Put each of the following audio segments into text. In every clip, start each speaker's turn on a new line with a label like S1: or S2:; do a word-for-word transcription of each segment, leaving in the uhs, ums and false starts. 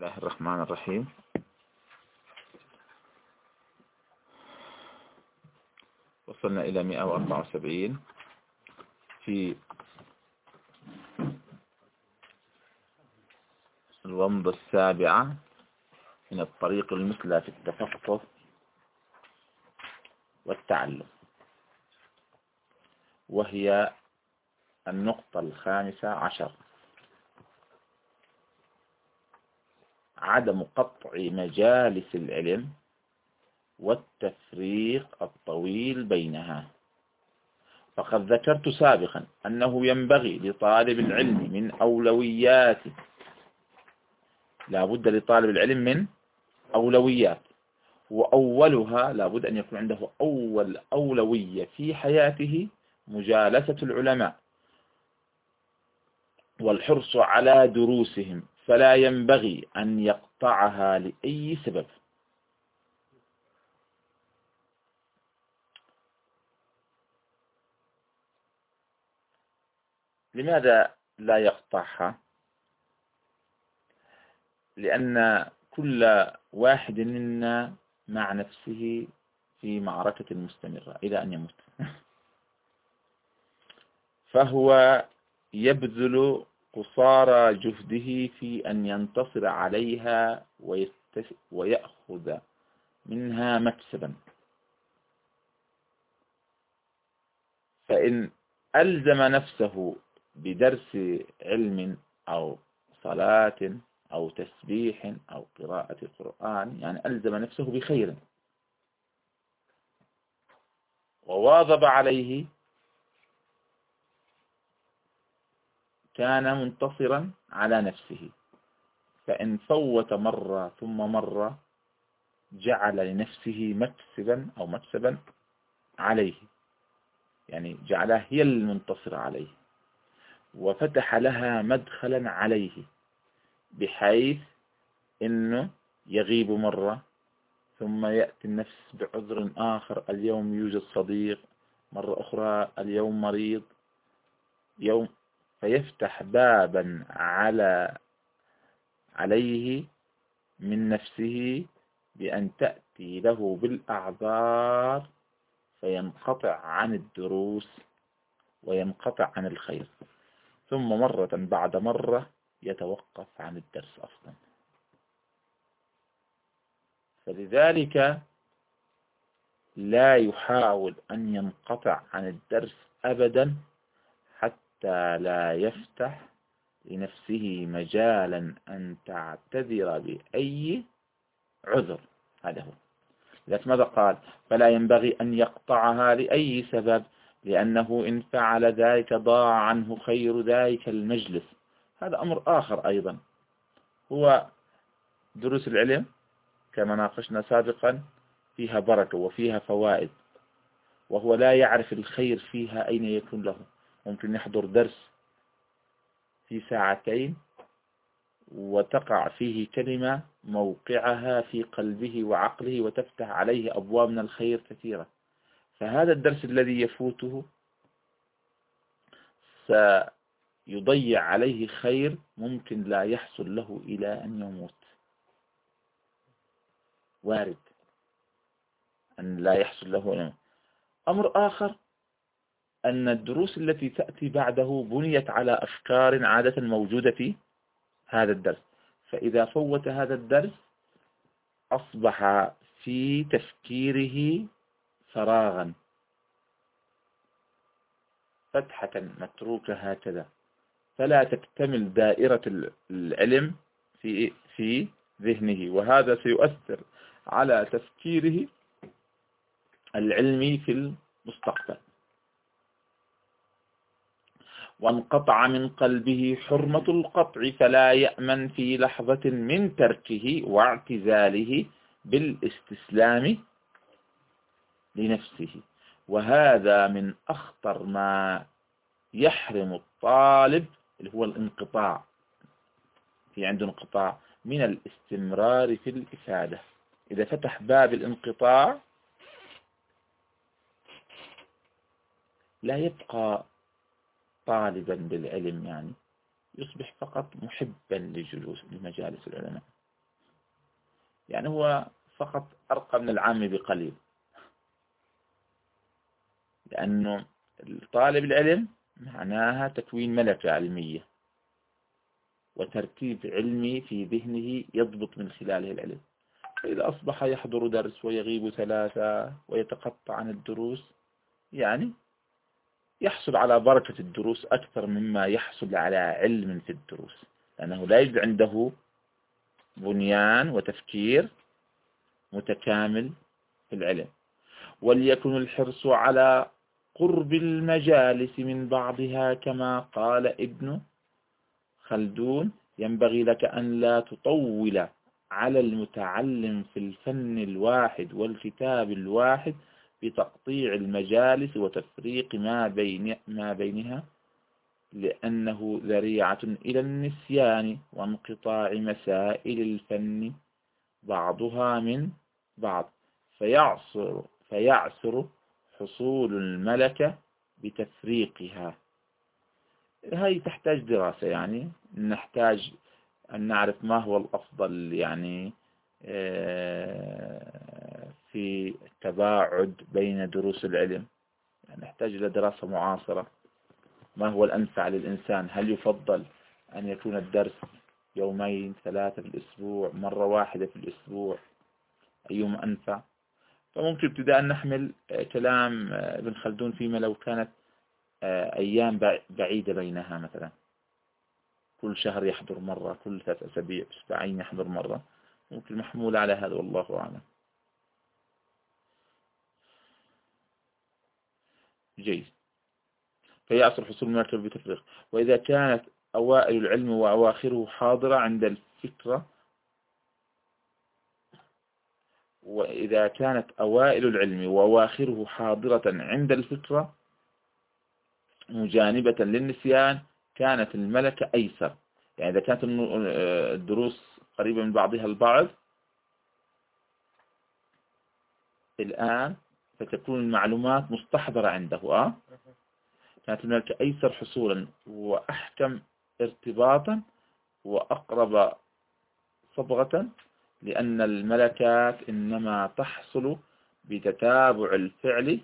S1: الله الرحمن الرحيم. وصلنا إلى مئة وأربعة وسبعين في الومضة السابعة من الطريق المثلى في التفقه والتعلم، وهي النقطة الخامسة عشر: عدم قطع مجالس العلم والتفريق الطويل بينها. فقد ذكرت سابقا أنه ينبغي لطالب العلم من أولوياته، لا بد لطالب العلم من أولويات، وأولها لا بد أن يكون عنده أول أولوية في حياته مجالسة العلماء والحرص على دروسهم، فلا ينبغي أن يقطعها لأي سبب. لماذا لا يقطعها؟ لأن كل واحد منا مع نفسه في معركة مستمرة إلى أن يموت، فهو يبذل قصارى جهده في أن ينتصر عليها ويأخذ منها مكسبا. فإن ألزم نفسه بدرس علم أو صلاة أو تسبيح أو قراءة القرآن، يعني ألزم نفسه بخير وواظب عليه، كان منتصرا على نفسه. فإن فوت مرة ثم مرة جعل لنفسه مكسبا أو مكسبا عليه، يعني جعلها هي المنتصرة عليه وفتح لها مدخلا عليه، بحيث إنه يغيب مرة ثم يأتي النفس بعذر آخر، اليوم يوجد صديق، مرة أخرى اليوم مريض، يوم فيفتح بابا على عليه من نفسه بأن تأتي له بالأعذار، فينقطع عن الدروس وينقطع عن الخير، ثم مرة بعد مرة يتوقف عن الدرس أصلا. فلذلك لا يحاول أن ينقطع عن الدرس أبدا حتى لا يفتح لنفسه مجالا أن تعتذر بأي عذر. هذا هو. لذلك ماذا قال؟ فلا ينبغي أن يقطعها لأي سبب، لأنه إن فعل ذلك ضاع عنه خير ذلك المجلس. هذا أمر آخر أيضا، هو دروس العلم كما ناقشنا سابقا فيها بركة وفيها فوائد، وهو لا يعرف الخير فيها أين يكون له. ممكن يحضر درس في ساعتين وتقع فيه كلمة موقعها في قلبه وعقله وتفتح عليه أبواب من الخير كثيرة، فهذا الدرس الذي يفوته سيضيع عليه خير ممكن لا يحصل له إلى أن يموت. وارد أن لا يحصل له إلى. أمر آخر أن الدروس التي تأتي بعده بنيت على أفكار عادة موجودة في هذا الدرس، فإذا فوت هذا الدرس أصبح في تفكيره فراغا، فتحة متروكة هكذا، فلا تكتمل دائرة العلم في في ذهنه، وهذا سيؤثر على تفكيره العلمي في المستقبل. وانقطع من قلبه حرمة القطع، فلا يأمن في لحظة من تركه واعتزاله بالاستسلام لنفسه. وهذا من أخطر ما يحرم الطالب، اللي هو الانقطاع، في عنده انقطاع من الاستمرار في الإفادة. إذا فتح باب الانقطاع لا يبقى طالبا للعلم، يعني يصبح فقط محبا لجلوس لمجالس العلماء. يعني هو فقط أرقى من العام بقليل، لأنه طالب العلم معناها تكوين ملكة علمية وترتيب علمي في ذهنه يضبط من خلاله العلم. فإذا أصبح يحضر درس ويغيب ثلاثة ويتقطع عن الدروس، يعني يحصل على بركة الدروس أكثر مما يحصل على علم في الدروس، لأنه لا يوجد عنده بنيان وتفكير متكامل في العلم. وليكن الحرص على قرب المجالس من بعضها، كما قال ابن خلدون: ينبغي لك أن لا تطول على المتعلم في الفن الواحد والكتاب الواحد بتقطيع المجالس وتفريق ما بين ما بينها، لأنه ذريعة إلى النسيان وانقطاع مسائل الفن بعضها من بعض، فيعصر فيعسر حصول الملكة بتفريقها. هاي تحتاج دراسة، يعني نحتاج أن نعرف ما هو الأفضل يعني في التباعد بين دروس العلم. يعني نحتاج إلى دراسة معاصرة. ما هو الأنفع للإنسان؟ هل يفضل أن يكون الدرس يومين ثلاثة في الأسبوع، مرة واحدة في الأسبوع؟ أيهما أنفع؟ فممكن ابتداء نحمل كلام ابن خلدون فيما لو كانت أيام بعيدة بينها، مثلا كل شهر يحضر مرة، كل ثلاث أسابيع أسبوعين يحضر مرة، ممكن محمول على هذا، والله أعلم. جيد. فيعصر حصول المركب بتفريق. وإذا كانت أوائل العلم وأواخره حاضرة عند الفكرة وإذا كانت أوائل العلم وأواخره حاضرة عند الفكرة مجانبة للنسيان، كانت الملكة أيسر. يعني إذا كانت الدروس قريبة من بعضها البعض الآن فتكون المعلومات مستحضرة عنده، آه؟ كانت الملكة أيسر حصولا وأحكم ارتباطا وأقرب صبغة، لأن الملكات إنما تحصل بتتابع الفعل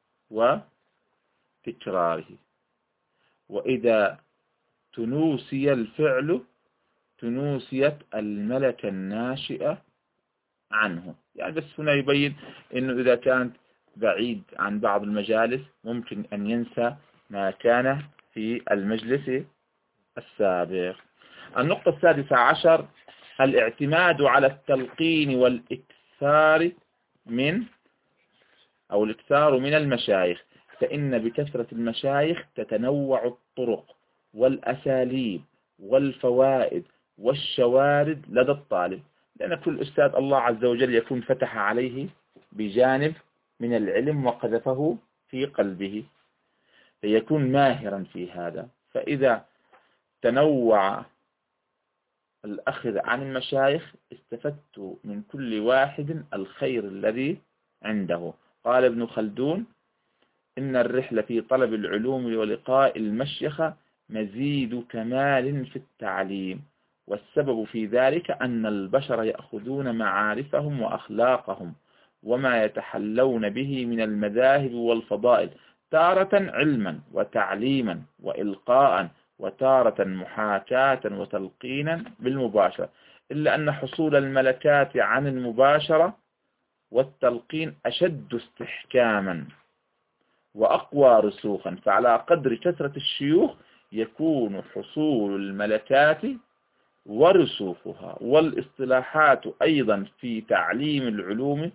S1: وتكراره، وإذا تنوسي الفعل تنوسيت الملكة الناشئة عنه. يعني بس هنا يبين أنه إذا كانت بعيد عن بعض المجالس ممكن أن ينسى ما كان في المجلس السابق. النقطة السادسة عشر: الاعتماد على التلقين والإكثار من أو الإكثار من المشايخ، فإن بكثرة المشايخ تتنوع الطرق والأساليب والفوائد والشوارد لدى الطالب، لأن كل أستاذ الله عز وجل يكون فتح عليه بجانب من العلم وقذفه في قلبه فيكون ماهرا في هذا. فإذا تنوع الأخذ عن المشايخ استفدت من كل واحد الخير الذي عنده. قال ابن خلدون: إن الرحلة في طلب العلوم ولقاء المشيخة مزيد كمال في التعليم، والسبب في ذلك أن البشر يأخذون معارفهم وأخلاقهم وما يتحلون به من المذاهب والفضائل، تارة علما وتعليما وإلقاء، وتارة محاكاة وتلقينا بالمباشرة، إلا أن حصول الملكات عن المباشرة والتلقين أشد استحكاما وأقوى رسوخا، فعلى قدر كثرة الشيوخ يكون حصول الملكات ورسوخها. والاصطلاحات أيضا في تعليم العلوم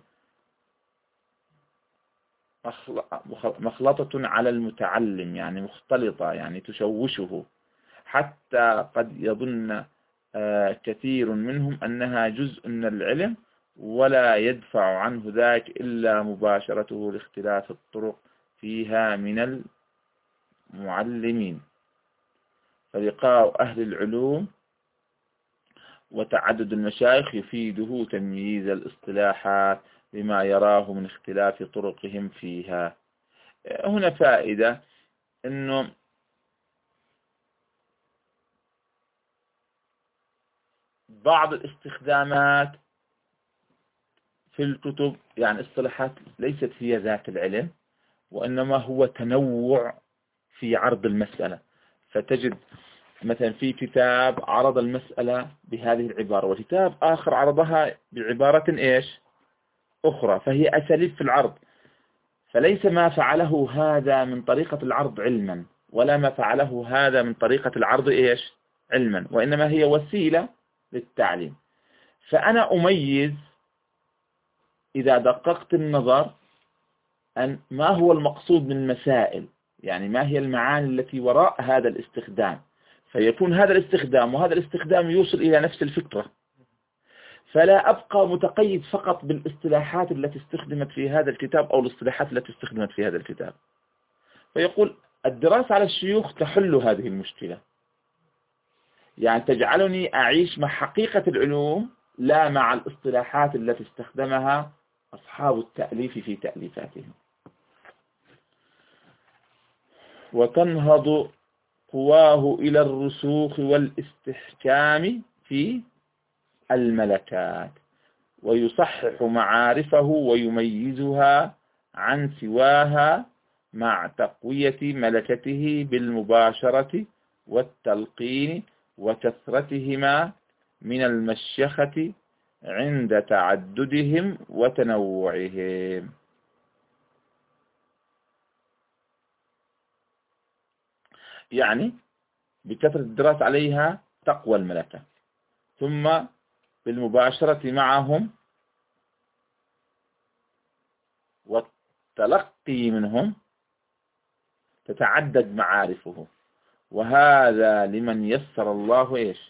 S1: مخلطة على المتعلم، يعني مختلطة، يعني تشوشه، حتى قد يظن كثير منهم أنها جزء من العلم، ولا يدفع عنه ذاك إلا مباشرته لاختلاف الطرق فيها من المعلمين. فلقاء أهل العلوم وتعدد المشايخ يفيده تمييز الاصطلاحات بما يراه من اختلاف طرقهم فيها. هنا فائدة، أنه بعض الاستخدامات في الكتب يعني اصطلاحات ليست هي ذات العلم، وإنما هو تنوع في عرض المسألة. فتجد مثلا في كتاب عرض المسألة بهذه العبارة، وكتاب آخر عرضها بعبارة إيش أخرى، فهي أساليب في العرض. فليس ما فعله هذا من طريقة العرض علما، ولا ما فعله هذا من طريقة العرض إيش علما، وإنما هي وسيلة للتعليم. فأنا أميز إذا دققت النظر أن ما هو المقصود من المسائل، يعني ما هي المعاني التي وراء هذا الاستخدام، فيكون هذا الاستخدام وهذا الاستخدام يوصل إلى نفس الفكرة. فلا أبقى متقيد فقط بالاصطلاحات التي استخدمت في هذا الكتاب أو الاصطلاحات التي استخدمت في هذا الكتاب. فيقول الدراسة على الشيوخ تحل هذه المشكلة، يعني تجعلني أعيش مع حقيقة العلوم لا مع الاصطلاحات التي استخدمها أصحاب التأليف في تأليفاتهم. وتنهض قواه إلى الرسوخ والاستحكام في الملكات، ويصحح معارفه ويميزها عن سواها مع تقوية ملكته بالمباشرة والتلقين وكثرتهما من المشيخة عند تعددهم وتنوعهم. يعني بكثرة الدراسة عليها تقوى الملكة، ثم بالمباشرة معهم والتلقي منهم تتعدد معارفه. وهذا لمن يسر الله إيش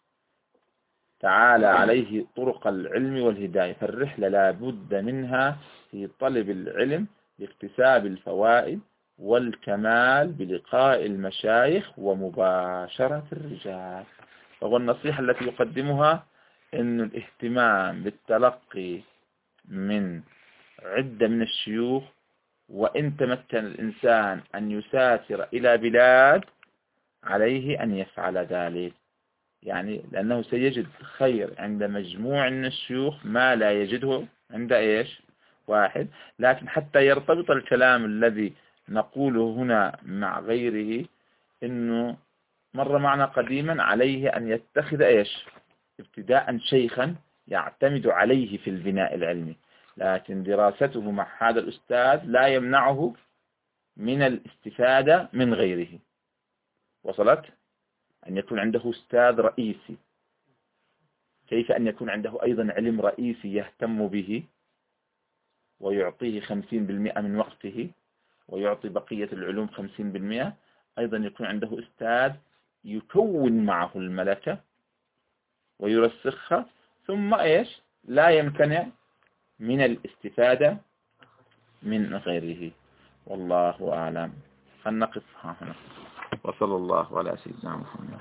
S1: تعالى عليه طرق العلم والهداية. فالرحلة لا بد منها في طلب العلم لاكتساب الفوائد والكمال بلقاء المشايخ ومباشرة الرجال. فهو النصيحة التي يقدمها أن الاهتمام بالتلقي من عدة من الشيوخ، وإن تمكن الإنسان أن يسافر إلى بلاد عليه أن يفعل ذلك، يعني لأنه سيجد خير عند مجموع من الشيوخ ما لا يجده عند إيش واحد. لكن حتى يرتبط الكلام الذي نقوله هنا مع غيره، إنه مر معنا قديما عليه أن يتخذ إيش ابتداء شيخا يعتمد عليه في البناء العلمي، لكن دراسته مع هذا الأستاذ لا يمنعه من الاستفادة من غيره. وصلت؟ أن يكون عنده أستاذ رئيسي، كيف أن يكون عنده أيضا علم رئيسي يهتم به ويعطيه خمسين بالمئة من وقته، ويعطي بقية العلوم خمسين بالمئة. أيضا يكون عنده أستاذ يكون معه الملكة ويرسخها، ثم إيش لا يمتنع من الاستفادة من غيره. والله أعلم. خلنا نقف هنا. وصلى الله على سيدنا محمد.